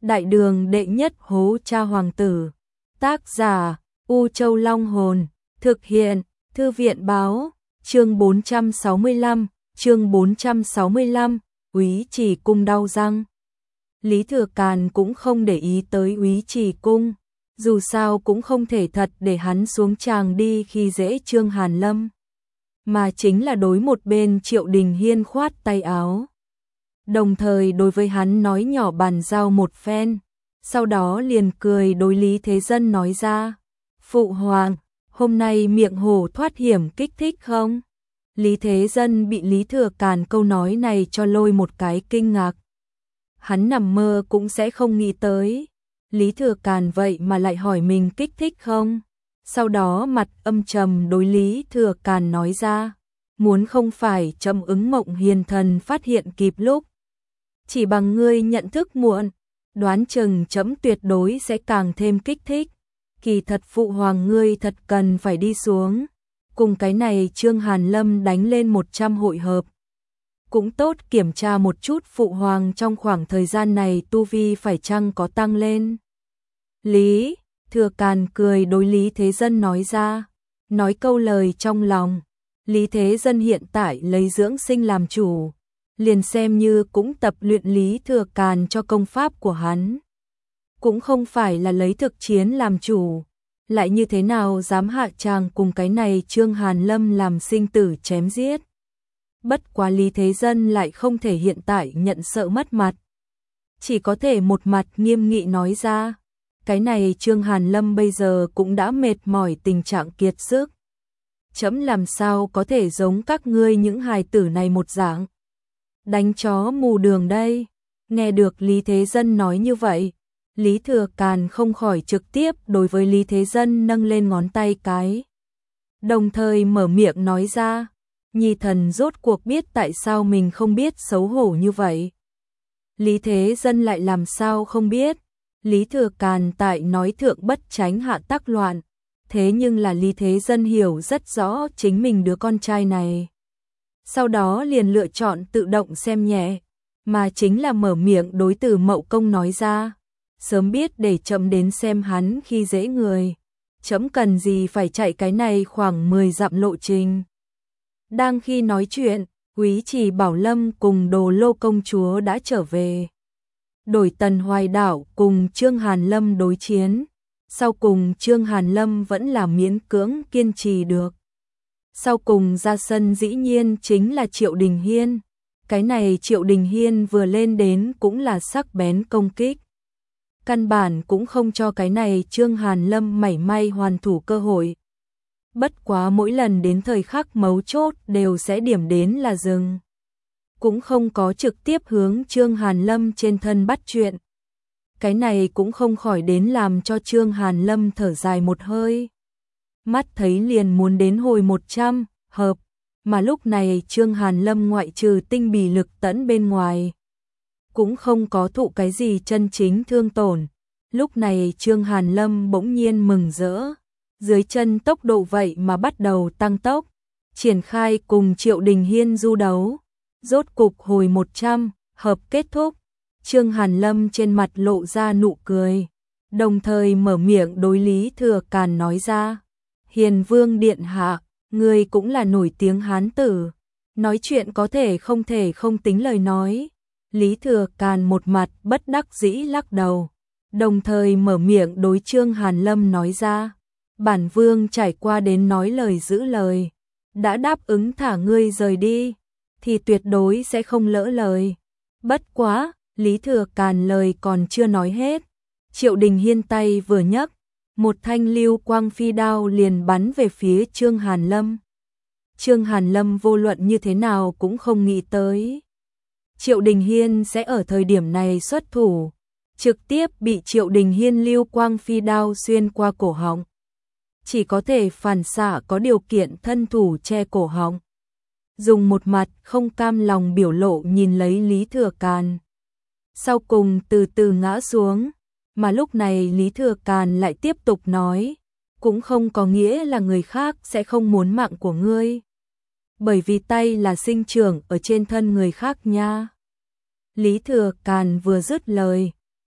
Đại đường đệ nhất hố cha hoàng tử. Tác giả U Châu Long Hồn. Thực hiện Thư viện báo. Chương 465. Úy Trì Cung đau răng. Lý Thừa Càn cũng không để ý tới Úy Trì Cung, dù sao cũng không thể thật để hắn xuống tràng đi khi dễ Trương Hàn Lâm, mà chính là đối một bên Triệu Đình Hiên khoát tay áo, đồng thời đối với hắn nói nhỏ bàn giao một phen, sau đó liền cười đối Lý Thế Dân nói ra: "Phụ hoàng, hôm nay miệng hổ thoát hiểm kích thích không?" Lý Thế Dân bị Lý Thừa Càn câu nói này cho lôi một cái kinh ngạc. Hắn nằm mơ cũng sẽ không nghĩ tới, Lý Thừa Càn vậy mà lại hỏi mình kích thích không? Sau đó mặt âm trầm đối Lý Thừa Càn nói ra: "Muốn không phải Trẫm ứng Mộng Hiền Thần phát hiện kịp lúc, chỉ bằng ngươi nhận thức muộn, đoán chừng Trẫm tuyệt đối sẽ càng thêm kích thích. Kỳ thật phụ hoàng ngươi thật cần phải đi xuống, cùng cái này Trương Hàn Lâm đánh lên 100 hội hợp. Cũng tốt kiểm tra một chút phụ hoàng trong khoảng thời gian này tu vi phải chăng có tăng lên." Lý Thừa Càn cười đối Lý Thế Dân nói ra, nói câu lời trong lòng. Lý Thế Dân hiện tại lấy dưỡng sinh làm chủ, liền xem như cũng tập luyện Lý Thừa Càn cho công pháp của hắn, cũng không phải là lấy thực chiến làm chủ, lại như thế nào dám hạ tràng cùng cái này Trương Hàn Lâm làm sinh tử chém giết. Bất quá Lý Thế Dân lại không thể hiện tại nhận sợ mất mặt, chỉ có thể một mặt nghiêm nghị nói ra: "Cái này Trương Hàn Lâm bây giờ cũng đã mệt mỏi tình trạng kiệt sức. Trẫm làm sao có thể giống các ngươi những hài tử này một dạng, đánh chó mù đường đây." Nghe được Lý Thế Dân nói như vậy, Lý Thừa Càn không khỏi trực tiếp đối với Lý Thế Dân nâng lên ngón tay cái, đồng thời mở miệng nói ra: "Nhi thần rốt cuộc biết tại sao mình không biết xấu hổ như vậy." Lý Thế Dân lại làm sao không biết, Lý Thừa Càn tại nói thượng bất tránh hạ tắc loạn, thế nhưng là Lý Thế Dân hiểu rất rõ chính mình đứa con trai này. Sau đó liền lựa chọn tự động xem nhẹ, mà chính là mở miệng đối Từ Mậu Công nói ra: "Sớm biết để Trẫm đến xem hắn khi dễ người, Trẫm cần gì phải chạy cái này khoảng 10 dặm lộ trình." Đang khi nói chuyện, Úy Trì Bảo Lâm cùng Đồ Lô công chúa đã trở về. Đổi Tần Hoài Đảo cùng Trương Hàn Lâm đối chiến, sau cùng Trương Hàn Lâm vẫn là miễn cưỡng kiên trì được. Sau cùng ra sân dĩ nhiên chính là Triệu Đình Hiên. Cái này Triệu Đình Hiên vừa lên đến cũng là sắc bén công kích, căn bản cũng không cho cái này Trương Hàn Lâm mảy may hoàn thủ cơ hội. Bất quá mỗi lần đến thời khắc mấu chốt đều sẽ điểm đến là dừng, cũng không có trực tiếp hướng Trương Hàn Lâm trên thân bắt chuyện. Cái này cũng không khỏi đến làm cho Trương Hàn Lâm thở dài một hơi. Mắt thấy liền muốn đến hồi 100 hợp, mà lúc này Trương Hàn Lâm ngoại trừ tinh bì lực tẫn bên ngoài, cũng không có thụ cái gì chân chính thương tổn. Lúc này Trương Hàn Lâm bỗng nhiên mừng rỡ, dưới chân tốc độ vậy mà bắt đầu tăng tốc, triển khai cùng Triệu Đình Hiên du đấu. Rốt cục hồi 100 hợp kết thúc, Trương Hàn Lâm trên mặt lộ ra nụ cười, đồng thời mở miệng đối Lý Thừa Càn nói ra: "Hiền Vương điện hạ, người cũng là nổi tiếng hán tử, nói chuyện có thể không tính lời nói." Lý Thừa Càn một mặt bất đắc dĩ lắc đầu, đồng thời mở miệng đối Trương Hàn Lâm nói ra: "Bản vương trải qua đến nói lời giữ lời, đã đáp ứng thả ngươi rời đi, thì tuyệt đối sẽ không lỡ lời." Bất quá, Lý Thừa Càn lời còn chưa nói hết, Triệu Đình Hiên tay vừa nhấc, một thanh lưu quang phi đao liền bắn về phía Trương Hàn Lâm. Trương Hàn Lâm vô luận như thế nào cũng không nghĩ tới Triệu Đình Hiên sẽ ở thời điểm này xuất thủ, trực tiếp bị Triệu Đình Hiên lưu quang phi đao xuyên qua cổ họng, chỉ có thể phản xạ có điều kiện thân thủ che cổ họng, dùng một mặt không cam lòng biểu lộ nhìn lấy Lý Thừa Càn, sau cùng từ từ ngã xuống. Mà lúc này Lý Thừa Càn lại tiếp tục nói: "Cũng không có nghĩa là người khác sẽ không muốn mạng của ngươi, bởi vì tay là sinh trưởng ở trên thân người khác nha." Lý Thừa Càn vừa dứt lời,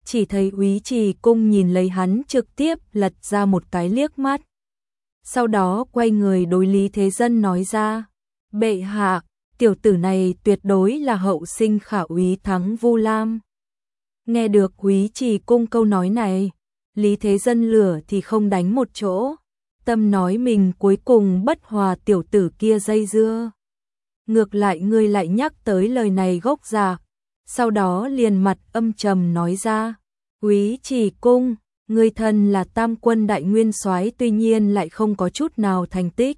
chỉ thấy Úy Trì Cung nhìn lấy hắn trực tiếp lật ra một cái liếc mắt. Sau đó quay người đối Lý Thế Dân nói ra, bệ hạ, tiểu tử này tuyệt đối là hậu sinh khả úy thắng Vu Lam. Nghe được Úy Trì Cung câu nói này, Lý Thế Dân lửa thì không đánh một chỗ, tâm nói mình cuối cùng bất hòa tiểu tử kia dây dưa. Ngược lại ngươi lại nhắc tới lời này gốc rạc, sau đó liền mặt âm trầm nói ra, Úy Trì Cung, ngươi thân là Tam Quân đại nguyên soái tuy nhiên lại không có chút nào thành tích.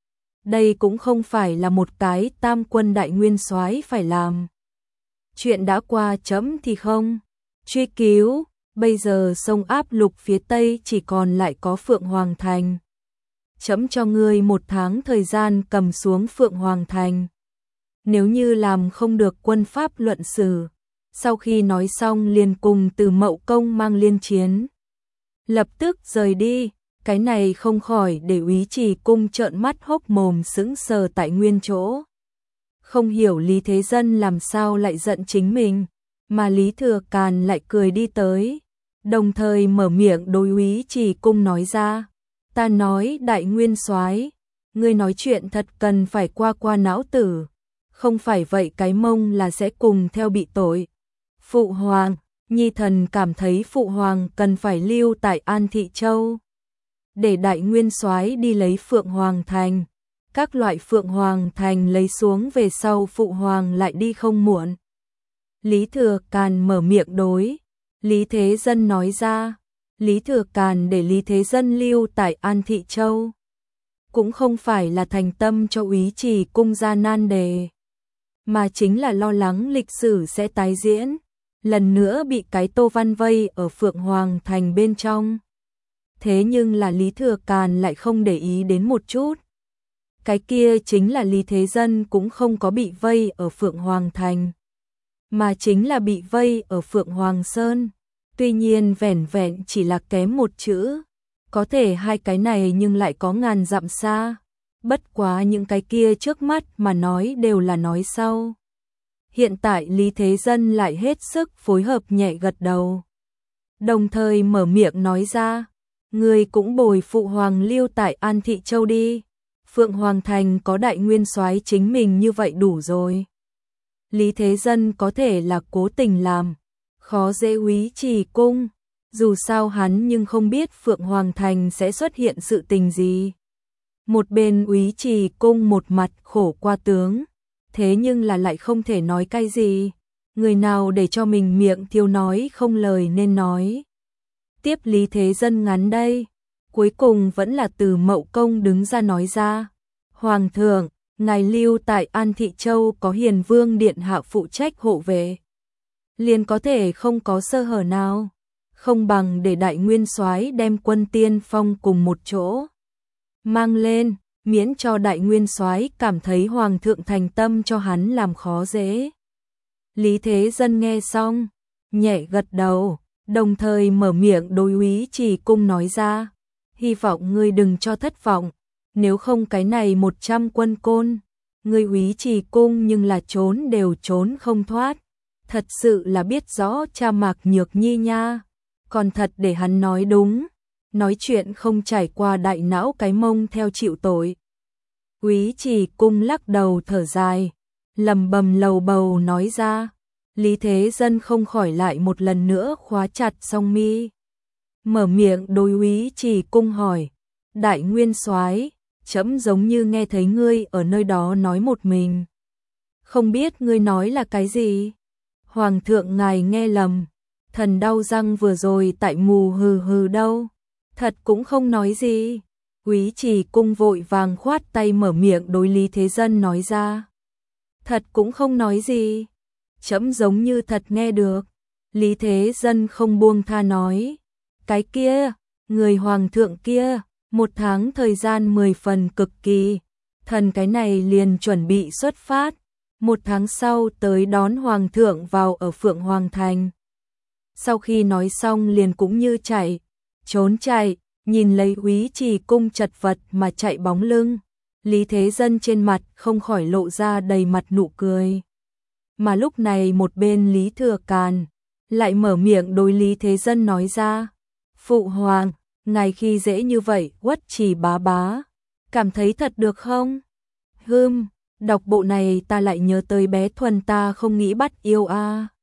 Đây cũng không phải là một cái Tam Quân đại nguyên soái phải làm. Chuyện đã qua chấm thì không truy cứu, bây giờ sông áp lục phía Tây chỉ còn lại có Phượng Hoàng Thành. Chấm cho ngươi 1 tháng thời gian cầm xuống Phượng Hoàng Thành. Nếu như làm không được quân pháp luận xử, sau khi nói xong liền cùng Từ Mậu Công mang liên chiến. Lập tức rời đi, cái này không khỏi để Úy Trì Cung trợn mắt hốc mồm sững sờ tại nguyên chỗ. Không hiểu Lý Thế Dân làm sao lại giận chính mình, mà Lý Thừa Càn lại cười đi tới, đồng thời mở miệng đối Úy Trì Cung nói ra, ta nói đại nguyên soái, ngươi nói chuyện thật cần phải qua não tử, không phải vậy cái mông là sẽ cùng theo bị tội. Phụ hoàng, nhi thần cảm thấy phụ hoàng cần phải lưu tại An Thị Châu, để đại nguyên soái đi lấy Phượng Hoàng Thành, các loại Phượng Hoàng Thành lấy xuống về sau phụ hoàng lại đi không muộn. Lý Thừa Càn mở miệng đối Lý Thế Dân nói ra, Lý Thừa Càn để Lý Thế Dân lưu tại An Thị Châu, cũng không phải là thành tâm cho Úy Trì Cung ra nan đề, mà chính là lo lắng lịch sử sẽ tái diễn, lần nữa bị cái Tô Văn vây ở Phượng Hoàng Thành bên trong. Thế nhưng là Lý Thừa Càn lại không để ý đến một chút. Cái kia chính là Lý Thế Dân cũng không có bị vây ở Phượng Hoàng Thành, mà chính là bị vây ở Phượng Hoàng Sơn. Tuy nhiên vẻn vẹn chỉ là kém một chữ, có thể hai cái này nhưng lại có ngàn dặm xa. Bất quá những cái kia trước mắt mà nói đều là nói sau. Hiện tại Lý Thế Dân lại hết sức phối hợp nhẹ gật đầu, đồng thời mở miệng nói ra, người cũng bồi phụ hoàng lưu tại An Thị Châu đi, Phượng Hoàng Thành có đại nguyên soái chính mình như vậy đủ rồi. Lý Thế Dân có thể là cố tình làm khó dễ Úy Trì Cung, dù sao hắn nhưng không biết Phượng Hoàng Thành sẽ xuất hiện sự tình gì. Một bên Úy Trì Cung một mặt khổ qua tướng, thế nhưng là lại không thể nói cái gì, người nào để cho mình miệng thiếu nói không lời nên nói. Tiếp Lý Thế Dân ngắn đây, cuối cùng vẫn là Từ Mậu Công đứng ra nói ra, Hoàng thượng, ngài lưu tại An Thị Châu có Hiền Vương điện hạ phụ trách hộ vệ, liền có thể không có sơ hở nào, không bằng để đại nguyên soái đem quân tiên phong cùng một chỗ mang lên, miễn cho đại nguyên soái cảm thấy hoàng thượng thành tâm cho hắn làm khó dễ. Lý Thế Dân nghe xong, nhẹ gật đầu, đồng thời mở miệng đối Úy Trì Cung nói ra, hy vọng ngươi đừng cho thất vọng, nếu không cái này 100 quân côn, ngươi Úy Trì Cung nhưng là trốn đều trốn không thoát, thật sự là biết rõ cha Mạc Nhược Nhi nha, còn thật để hắn nói đúng, nói chuyện không trải qua đại não cái mông theo chịu tội. Úy Trì Cung lắc đầu thở dài, lầm bầm lầu bầu nói ra, Lý Thế Dân không khỏi lại một lần nữa khóa chặt song mi. Mở miệng đối Úy Trì Cung hỏi, đại nguyên soái, trẫm giống như nghe thấy ngươi ở nơi đó nói một mình. Không biết ngươi nói là cái gì? Hoàng thượng ngài nghe lầm, thần đau răng vừa rồi tại mù hừ hừ đâu, thật cũng không nói gì. Úy Trì Cung vội vàng khoát tay mở miệng đối Lý Thế Dân nói ra, thật cũng không nói gì, trẫm giống như thật nghe được. Lý Thế Dân không buông tha nói, cái kia, người hoàng thượng kia, 1 tháng thời gian 10 phần cực kỳ, thần cái này liền chuẩn bị xuất phát, 1 tháng sau tới đón hoàng thượng vào ở Phượng Hoàng Thành. Sau khi nói xong liền cũng như chạy, trốn chạy, nhìn lấy Úy Trì Cung chật vật mà chạy bóng lưng, Lý Thế Dân trên mặt không khỏi lộ ra đầy mặt nụ cười. Mà lúc này một bên Lý Thừa Càn, lại mở miệng đối Lý Thế Dân nói ra. Phụ hoàng, ngài khi dễ như vậy, Uất Trì bá bá, cảm thấy thật được không? Đọc bộ này ta lại nhớ tới bé Thuần ta không nghĩ bắt yêu a.